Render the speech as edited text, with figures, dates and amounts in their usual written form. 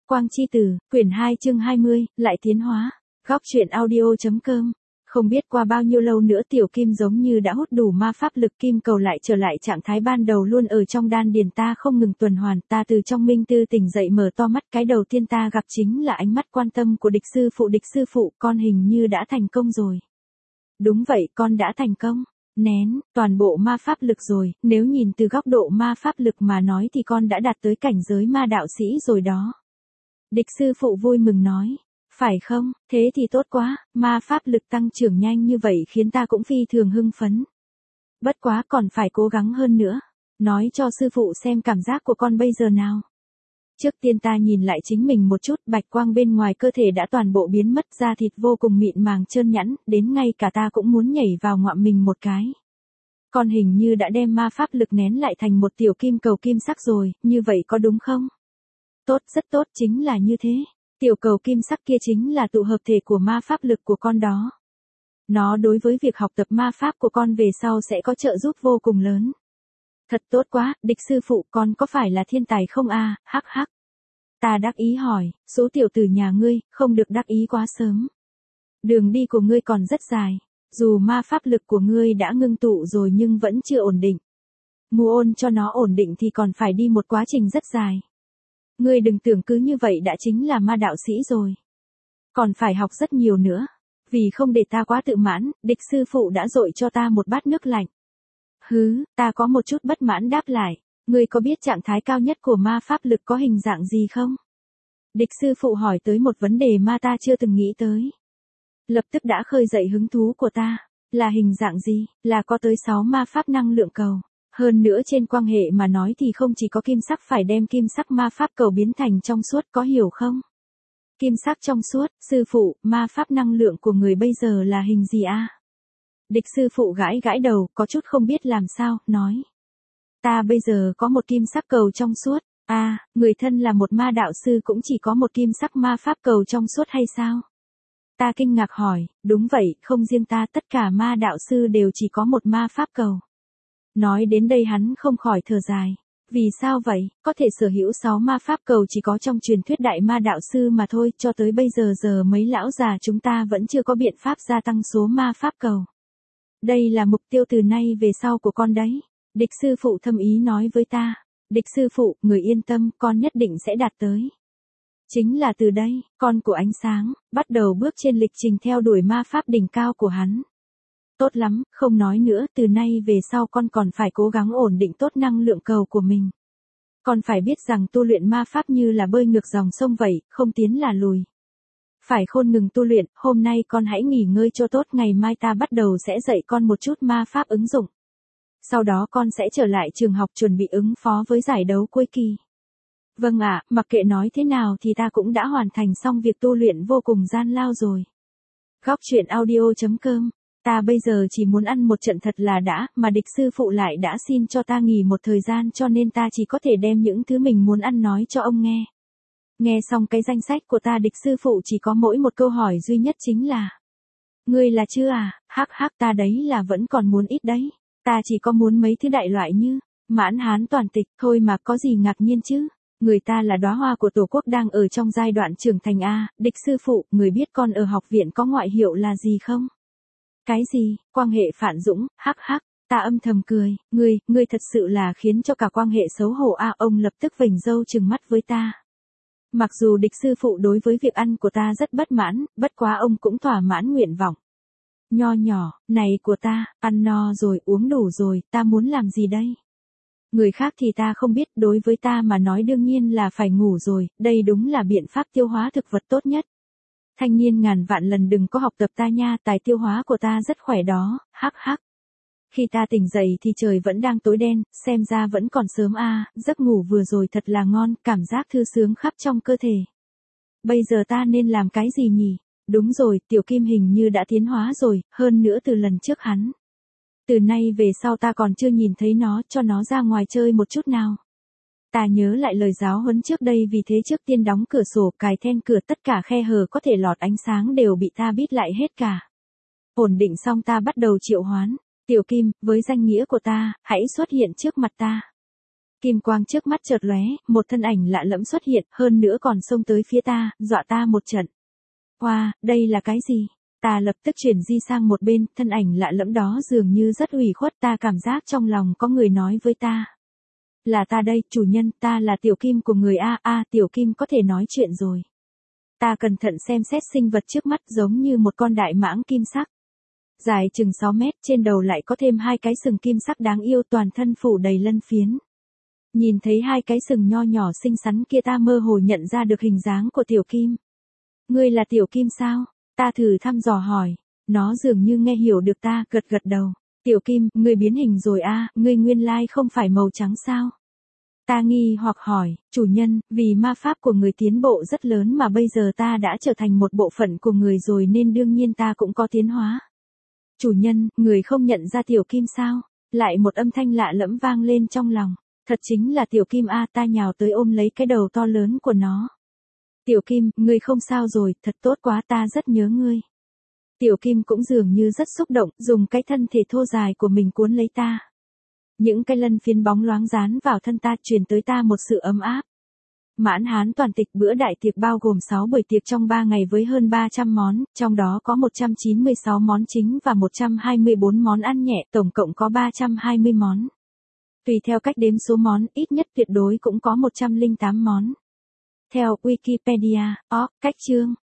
Quang chi tử, quyển 2 chương 20, lại tiến hóa. Góc truyện audio.com. Không biết qua bao nhiêu lâu nữa tiểu kim giống như đã hút đủ ma pháp lực, kim cầu lại trở lại trạng thái ban đầu luôn ở trong đan điền ta không ngừng tuần hoàn. Ta từ trong minh tư tỉnh dậy, mở to mắt, cái đầu tiên ta gặp chính là ánh mắt quan tâm của địch sư phụ. Địch sư phụ, con hình như đã thành công rồi. Đúng vậy, con đã thành công. Nén toàn bộ ma pháp lực rồi, nếu nhìn từ góc độ ma pháp lực mà nói thì con đã đạt tới cảnh giới ma đạo sĩ rồi đó. Địch sư phụ vui mừng nói. Phải không, thế thì tốt quá, ma pháp lực tăng trưởng nhanh như vậy khiến ta cũng phi thường hưng phấn. Bất quá còn phải cố gắng hơn nữa. Nói cho sư phụ xem cảm giác của con bây giờ nào. Trước tiên ta nhìn lại chính mình một chút, bạch quang bên ngoài cơ thể đã toàn bộ biến mất, da thịt vô cùng mịn màng trơn nhẵn, đến ngay cả ta cũng muốn nhảy vào ngoạm mình một cái. Con hình như đã đem ma pháp lực nén lại thành một tiểu kim cầu kim sắc rồi, như vậy có đúng không? Tốt, rất tốt, chính là như thế. Tiểu cầu kim sắc kia chính là tụ hợp thể của ma pháp lực của con đó. Nó đối với việc học tập ma pháp của con về sau sẽ có trợ giúp vô cùng lớn. Thật tốt quá, địch sư phụ, con có phải là thiên tài không a? Hắc hắc. Ta đắc ý hỏi, số tiểu tử nhà ngươi, không được đắc ý quá sớm. Đường đi của ngươi còn rất dài, dù ma pháp lực của ngươi đã ngưng tụ rồi nhưng vẫn chưa ổn định. Muốn cho nó ổn định thì còn phải đi một quá trình rất dài. Ngươi đừng tưởng cứ như vậy đã chính là ma đạo sĩ rồi. Còn phải học rất nhiều nữa. Vì không để ta quá tự mãn, địch sư phụ đã dội cho ta một bát nước lạnh. Hứ, ta có một chút bất mãn đáp lại. Ngươi có biết trạng thái cao nhất của ma pháp lực có hình dạng gì không? Địch sư phụ hỏi tới một vấn đề mà ta chưa từng nghĩ tới. Lập tức đã khơi dậy hứng thú của ta. Là hình dạng gì? Là có tới 6 ma pháp năng lượng cầu. Hơn nữa trên quang hệ mà nói thì không chỉ có kim sắc, phải đem kim sắc ma pháp cầu biến thành trong suốt, có hiểu không? Kim sắc trong suốt, sư phụ, ma pháp năng lượng của người bây giờ là hình gì a? Địch sư phụ gãi gãi đầu, có chút không biết làm sao, nói. Ta bây giờ có một kim sắc cầu trong suốt. Người thân là một ma đạo sư cũng chỉ có một kim sắc ma pháp cầu trong suốt hay sao? Ta kinh ngạc hỏi, đúng vậy, không riêng ta, tất cả ma đạo sư đều chỉ có một ma pháp cầu. Nói đến đây hắn không khỏi thở dài. Vì sao vậy, có thể sở hữu 6 ma pháp cầu chỉ có trong truyền thuyết đại ma đạo sư mà thôi, cho tới bây giờ mấy lão già chúng ta vẫn chưa có biện pháp gia tăng số ma pháp cầu. Đây là mục tiêu từ nay về sau của con đấy. Địch sư phụ thâm ý nói với ta. Địch sư phụ, người yên tâm, con nhất định sẽ đạt tới. Chính là từ đây, con của ánh sáng, bắt đầu bước trên lịch trình theo đuổi ma pháp đỉnh cao của hắn. Tốt lắm, không nói nữa, từ nay về sau con còn phải cố gắng ổn định tốt năng lượng cầu của mình. Con phải biết rằng tu luyện ma pháp như là bơi ngược dòng sông vậy, không tiến là lùi. Phải khôn ngừng tu luyện, hôm nay con hãy nghỉ ngơi cho tốt, ngày mai ta bắt đầu sẽ dạy con một chút ma pháp ứng dụng. Sau đó con sẽ trở lại trường học chuẩn bị ứng phó với giải đấu cuối kỳ. Vâng ạ, mặc kệ nói thế nào thì ta cũng đã hoàn thành xong việc tu luyện vô cùng gian lao rồi. Góc truyện audio.com. Ta bây giờ chỉ muốn ăn một trận thật là đã, mà địch sư phụ lại đã xin cho ta nghỉ một thời gian, cho nên ta chỉ có thể đem những thứ mình muốn ăn nói cho ông nghe. Nghe xong cái danh sách của ta, địch sư phụ chỉ có mỗi một câu hỏi duy nhất, chính là: Ngươi là chưa à? Hắc hắc, ta đấy là vẫn còn muốn ít đấy. Ta chỉ có muốn mấy thứ đại loại như mãn hán toàn tịch thôi mà, có gì ngạc nhiên chứ. Người ta là đóa hoa của tổ quốc đang ở trong giai đoạn trưởng thành a. Địch sư phụ, người biết con ở học viện có ngoại hiệu là gì không? Cái gì? Quang hệ Phản Dũng, hắc hắc. Ta âm thầm cười, ngươi thật sự là khiến cho cả Quang hệ xấu hổ a. Ông lập tức vểnh râu trừng mắt với ta. Mặc dù địch sư phụ đối với việc ăn của ta rất bất mãn, bất quá ông cũng thỏa mãn nguyện vọng nho nhỏ này của ta. Ăn no rồi, uống đủ rồi, ta muốn làm gì đây? Người khác thì ta không biết, đối với ta mà nói đương nhiên là phải ngủ rồi, đây đúng là biện pháp tiêu hóa thực vật tốt nhất. Thanh niên ngàn vạn lần đừng có học tập ta nha, tài tiêu hóa của ta rất khỏe đó, hắc hắc. Khi ta tỉnh dậy thì trời vẫn đang tối đen, xem ra vẫn còn sớm a. Giấc ngủ vừa rồi thật là ngon, cảm giác thư sướng khắp trong cơ thể. Bây giờ ta nên làm cái gì nhỉ? Đúng rồi, tiểu kim hình như đã tiến hóa rồi, hơn nữa từ lần trước hắn. Từ nay về sau ta còn chưa nhìn thấy nó, cho nó ra ngoài chơi một chút nào. Ta nhớ lại lời giáo huấn trước đây, vì thế trước tiên đóng cửa sổ, cài then cửa, tất cả khe hở có thể lọt ánh sáng đều bị ta bít lại hết cả. Ổn định xong ta bắt đầu triệu hoán. Tiểu kim, với danh nghĩa của ta, hãy xuất hiện trước mặt ta. Kim quang trước mắt chợt lóe, một thân ảnh lạ lẫm xuất hiện, hơn nữa còn xông tới phía ta, dọa ta một trận. Wow, đây là cái gì? Ta lập tức chuyển di sang một bên, thân ảnh lạ lẫm đó dường như rất ủy khuất, ta cảm giác trong lòng có người nói với ta. Là ta đây, chủ nhân, ta là tiểu kim của người tiểu kim có thể nói chuyện rồi. Ta cẩn thận xem xét sinh vật trước mắt giống như một con đại mãng kim sắc. Dài chừng 6 mét, trên đầu lại có thêm 2 cái sừng kim sắc đáng yêu, toàn thân phủ đầy lân phiến. Nhìn thấy 2 cái sừng nho nhỏ xinh xắn kia, ta mơ hồ nhận ra được hình dáng của tiểu kim. Ngươi là tiểu kim sao? Ta thử thăm dò hỏi. Nó dường như nghe hiểu được ta, gật gật đầu. Tiểu kim, ngươi biến hình rồi ngươi nguyên lai không phải màu trắng sao? Ta nghi hoặc hỏi, chủ nhân, vì ma pháp của người tiến bộ rất lớn mà bây giờ ta đã trở thành một bộ phận của người rồi nên đương nhiên ta cũng có tiến hóa. Chủ nhân, người không nhận ra tiểu kim sao? Lại một âm thanh lạ lẫm vang lên trong lòng. Thật chính là tiểu kim ta nhào tới ôm lấy cái đầu to lớn của nó. Tiểu kim, ngươi không sao rồi, thật tốt quá, ta rất nhớ ngươi. Tiểu kim cũng dường như rất xúc động, dùng cái thân thể thô dài của mình cuốn lấy ta. Những cái lân phiến bóng loáng dán vào thân ta, truyền tới ta một sự ấm áp. Mãn Hán toàn tịch bữa đại tiệc bao gồm 6 buổi tiệc trong 3 ngày với hơn 300 món, trong đó có 196 món chính và 124 món ăn nhẹ, tổng cộng có 320 món. Tùy theo cách đếm số món, ít nhất tuyệt đối cũng có 108 món. Theo Wikipedia, cách chương